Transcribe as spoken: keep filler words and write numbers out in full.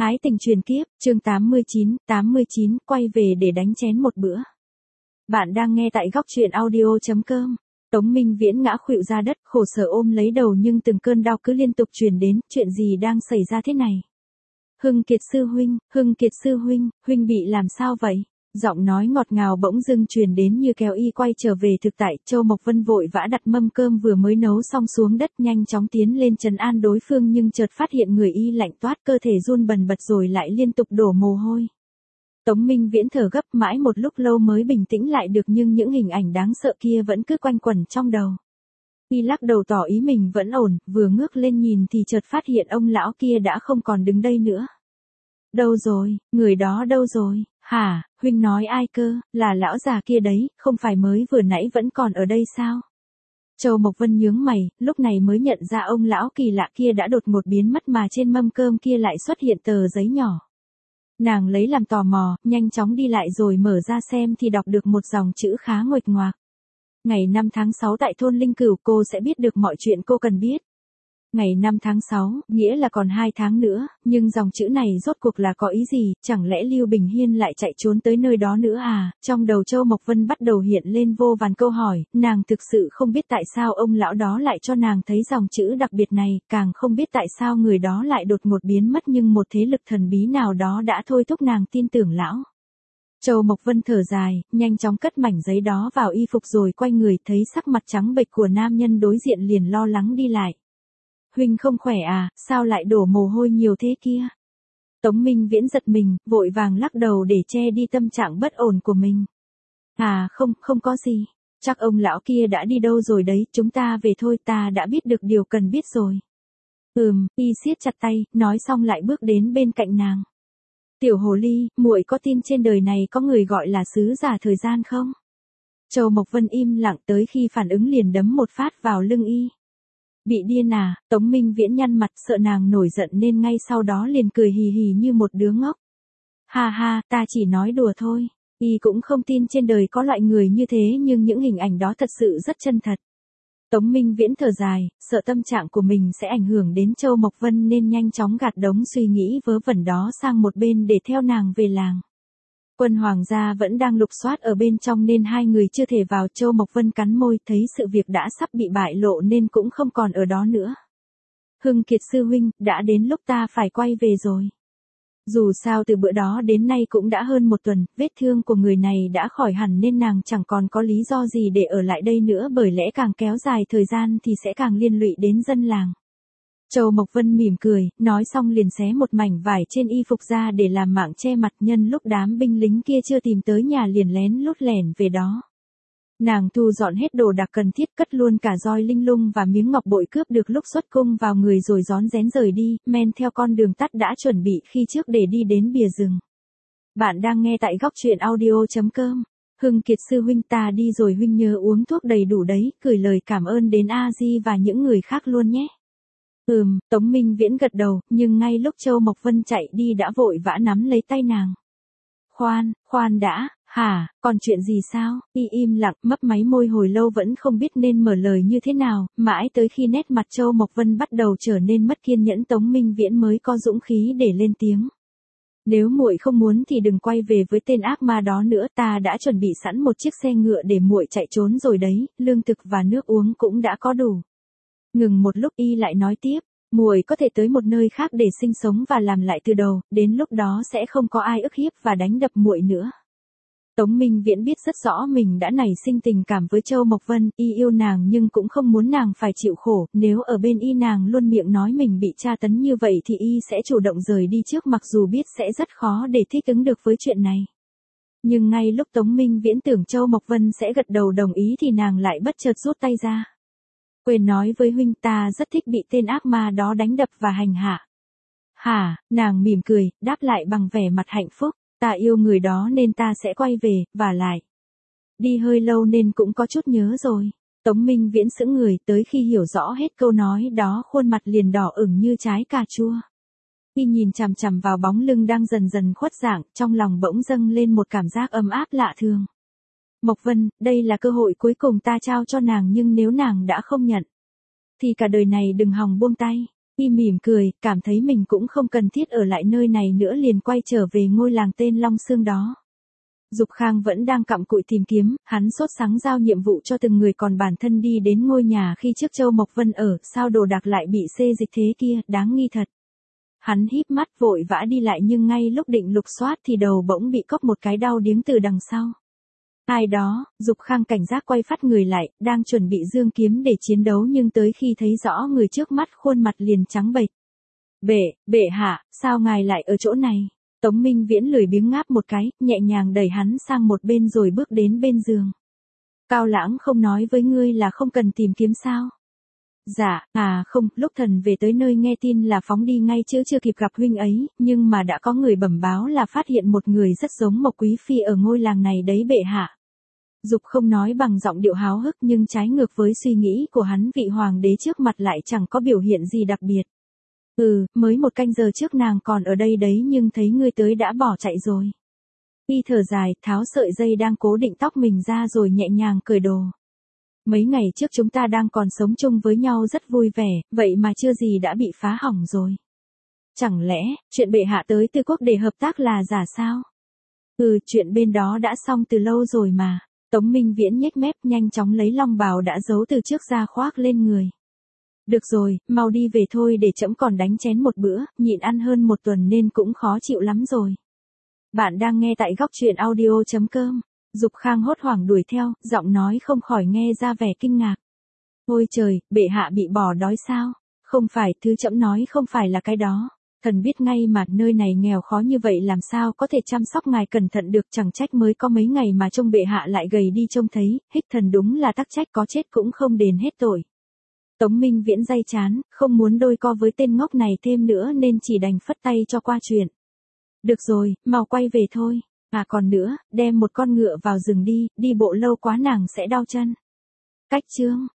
Ái tình truyền kiếp, chương tám mươi chín, tám mươi chín, quay về để đánh chén một bữa. Bạn đang nghe tại góc truyện audio chấm com. Tống Minh Viễn ngã khuỵu ra đất, khổ sở ôm lấy đầu nhưng từng cơn đau cứ liên tục truyền đến, chuyện gì đang xảy ra thế này? Hưng Kiệt sư huynh, Hưng Kiệt sư huynh, huynh bị làm sao vậy? Giọng nói ngọt ngào bỗng dưng truyền đến như kéo y quay trở về thực tại. Châu Mộc Vân vội vã đặt mâm cơm vừa mới nấu xong xuống đất, nhanh chóng tiến lên trấn an đối phương nhưng chợt phát hiện người y lạnh toát, cơ thể run bần bật rồi lại liên tục đổ mồ hôi. Tống Minh Viễn thở gấp mãi một lúc lâu mới bình tĩnh lại được, nhưng những hình ảnh đáng sợ kia vẫn cứ quanh quẩn trong đầu. Y lắc đầu tỏ ý mình vẫn ổn, vừa ngước lên nhìn thì chợt phát hiện ông lão kia đã không còn đứng đây nữa. Đâu rồi, người đó đâu rồi? Hả, huynh nói ai cơ? Là lão già kia đấy, không phải mới vừa nãy vẫn còn ở đây sao? Châu Mộc Vân nhướng mày, lúc này mới nhận ra ông lão kỳ lạ kia đã đột ngột biến mất mà trên mâm cơm kia lại xuất hiện tờ giấy nhỏ. Nàng lấy làm tò mò, nhanh chóng đi lại rồi mở ra xem thì đọc được một dòng chữ khá nguệch ngoạc. Ngày năm tháng sáu tại thôn Linh Cửu, cô sẽ biết được mọi chuyện cô cần biết. Ngày năm tháng sáu, nghĩa là còn hai tháng nữa, nhưng dòng chữ này rốt cuộc là có ý gì, chẳng lẽ Lưu Bình Hiên lại chạy trốn tới nơi đó nữa à? Trong đầu Châu Mộc Vân bắt đầu hiện lên vô vàn câu hỏi, nàng thực sự không biết tại sao ông lão đó lại cho nàng thấy dòng chữ đặc biệt này, càng không biết tại sao người đó lại đột ngột biến mất, nhưng một thế lực thần bí nào đó đã thôi thúc nàng tin tưởng lão. Châu Mộc Vân thở dài, nhanh chóng cất mảnh giấy đó vào y phục rồi quay người, thấy sắc mặt trắng bệch của nam nhân đối diện liền lo lắng đi lại. Huynh không khỏe à, sao lại đổ mồ hôi nhiều thế kia? Tống Minh Viễn giật mình, vội vàng lắc đầu để che đi tâm trạng bất ổn của mình. À không, không có gì. Chắc ông lão kia đã đi đâu rồi đấy, chúng ta về thôi, ta đã biết được điều cần biết rồi. Ừm, y siết chặt tay, nói xong lại bước đến bên cạnh nàng. Tiểu hồ ly, muội có tin trên đời này có người gọi là sứ giả thời gian không? Châu Mộc Vân im lặng, tới khi phản ứng liền đấm một phát vào lưng y. Bị điên à? Tống Minh Viễn nhăn mặt, sợ nàng nổi giận nên ngay sau đó liền cười hì hì như một đứa ngốc. Ha ha, ta chỉ nói đùa thôi. Y cũng không tin trên đời có loại người như thế, nhưng những hình ảnh đó thật sự rất chân thật. Tống Minh Viễn thở dài, sợ tâm trạng của mình sẽ ảnh hưởng đến Châu Mộc Vân nên nhanh chóng gạt đống suy nghĩ vớ vẩn đó sang một bên để theo nàng về làng. Quân hoàng gia vẫn đang lục soát ở bên trong nên hai người chưa thể vào. Châu Mộc Vân cắn môi, thấy sự việc đã sắp bị bại lộ nên cũng không còn ở đó nữa. Hưng Kiệt sư huynh, đã đến lúc ta phải quay về rồi. Dù sao từ bữa đó đến nay cũng đã hơn một tuần, vết thương của người này đã khỏi hẳn nên nàng chẳng còn có lý do gì để ở lại đây nữa, bởi lẽ càng kéo dài thời gian thì sẽ càng liên lụy đến dân làng. Châu Mộc Vân mỉm cười, nói xong liền xé một mảnh vải trên y phục ra để làm mạng che mặt, nhân lúc đám binh lính kia chưa tìm tới nhà liền lén lút lẻn về đó. Nàng thu dọn hết đồ đạc cần thiết, cất luôn cả roi linh lung và miếng ngọc bội cướp được lúc xuất cung vào người rồi rón rén rời đi, men theo con đường tắt đã chuẩn bị khi trước để đi đến bìa rừng. Bạn đang nghe tại góc truyện audio chấm com. Hưng Kiệt sư huynh, ta đi rồi, huynh nhớ uống thuốc đầy đủ đấy, gửi lời cảm ơn đến A Di và những người khác luôn nhé. Ừm, Tống Minh Viễn gật đầu, nhưng ngay lúc Châu Mộc Vân chạy đi đã vội vã nắm lấy tay nàng. Khoan, khoan đã, hả, còn chuyện gì sao? Y im lặng, mấp máy môi hồi lâu vẫn không biết nên mở lời như thế nào, mãi tới khi nét mặt Châu Mộc Vân bắt đầu trở nên mất kiên nhẫn Tống Minh Viễn mới có dũng khí để lên tiếng. Nếu muội không muốn thì đừng quay về với tên ác ma đó nữa, ta đã chuẩn bị sẵn một chiếc xe ngựa để muội chạy trốn rồi đấy, lương thực và nước uống cũng đã có đủ. Ngừng một lúc y lại nói tiếp, muội có thể tới một nơi khác để sinh sống và làm lại từ đầu, đến lúc đó sẽ không có ai ức hiếp và đánh đập muội nữa. Tống Minh Viễn biết rất rõ mình đã nảy sinh tình cảm với Châu Mộc Vân, y yêu nàng nhưng cũng không muốn nàng phải chịu khổ, nếu ở bên y nàng luôn miệng nói mình bị tra tấn như vậy thì y sẽ chủ động rời đi trước, mặc dù biết sẽ rất khó để thích ứng được với chuyện này. Nhưng ngay lúc Tống Minh Viễn tưởng Châu Mộc Vân sẽ gật đầu đồng ý thì nàng lại bất chợt rút tay ra. Quên nói với huynh, ta rất thích bị tên ác ma đó đánh đập và hành hạ. Hả, nàng mỉm cười, đáp lại bằng vẻ mặt hạnh phúc, ta yêu người đó nên ta sẽ quay về, và lại. Đi hơi lâu nên cũng có chút nhớ rồi. Tống Minh Viễn sững người, tới khi hiểu rõ hết câu nói đó khuôn mặt liền đỏ ửng như trái cà chua. Khi nhìn chằm chằm vào bóng lưng đang dần dần khuất dạng, trong lòng bỗng dâng lên một cảm giác ấm áp lạ thường. Mộc Vân, đây là cơ hội cuối cùng ta trao cho nàng, nhưng nếu nàng đã không nhận, thì cả đời này đừng hòng buông tay. Y mỉm cười, cảm thấy mình cũng không cần thiết ở lại nơi này nữa liền quay trở về ngôi làng tên Long Xương đó. Dục Khang vẫn đang cặm cụi tìm kiếm, hắn sốt sắng giao nhiệm vụ cho từng người còn bản thân đi đến ngôi nhà khi trước Châu Mộc Vân ở, sao đồ đạc lại bị xê dịch thế kia, đáng nghi thật. Hắn híp mắt vội vã đi lại nhưng ngay lúc định lục soát thì đầu bỗng bị cốc một cái đau điếng từ đằng sau. Ai đó, Dục Khang cảnh giác quay phát người lại, đang chuẩn bị giương kiếm để chiến đấu nhưng tới khi thấy rõ người trước mắt khuôn mặt liền trắng bệch. Bệ, bệ hạ, sao ngài lại ở chỗ này? Tống Minh Viễn lười biếng ngáp một cái, nhẹ nhàng đẩy hắn sang một bên rồi bước đến bên giường. Cao Lãng không nói với ngươi là không cần tìm kiếm sao? Dạ, à không, lúc thần về tới nơi nghe tin là phóng đi ngay chứ chưa kịp gặp huynh ấy, nhưng mà đã có người bẩm báo là phát hiện một người rất giống Mộc Quý Phi ở ngôi làng này đấy bệ hạ. Dục không nói bằng giọng điệu háo hức nhưng trái ngược với suy nghĩ của hắn, vị hoàng đế trước mặt lại chẳng có biểu hiện gì đặc biệt. Ừ, mới một canh giờ trước nàng còn ở đây đấy nhưng thấy ngươi tới đã bỏ chạy rồi. Y thở dài, tháo sợi dây đang cố định tóc mình ra rồi nhẹ nhàng cởi đồ. Mấy ngày trước chúng ta đang còn sống chung với nhau rất vui vẻ, vậy mà chưa gì đã bị phá hỏng rồi. Chẳng lẽ, chuyện bệ hạ tới Tư Quốc để hợp tác là giả sao? Ừ, chuyện bên đó đã xong từ lâu rồi mà. Tống Minh Viễn nhếch mép nhanh chóng lấy long bào đã giấu từ trước ra khoác lên người. Được rồi, mau đi về thôi để trẫm còn đánh chén một bữa, nhịn ăn hơn một tuần nên cũng khó chịu lắm rồi. Bạn đang nghe tại góc truyện audio chấm com. Dục Khang hốt hoảng đuổi theo, giọng nói không khỏi nghe ra vẻ kinh ngạc. Ôi trời, bệ hạ bị bỏ đói sao? Không phải, thứ trẫm nói không phải là cái đó. Thần biết ngay mà nơi này nghèo khó như vậy làm sao có thể chăm sóc ngài cẩn thận được, chẳng trách mới có mấy ngày mà trông bệ hạ lại gầy đi trông thấy, hích thần đúng là tắc trách có chết cũng không đền hết tội. Tống Minh Viễn day chán, không muốn đôi co với tên ngốc này thêm nữa nên chỉ đành phất tay cho qua chuyện. Được rồi, mau quay về thôi. À còn nữa, đem một con ngựa vào rừng đi, đi bộ lâu quá nàng sẽ đau chân. Cách chương.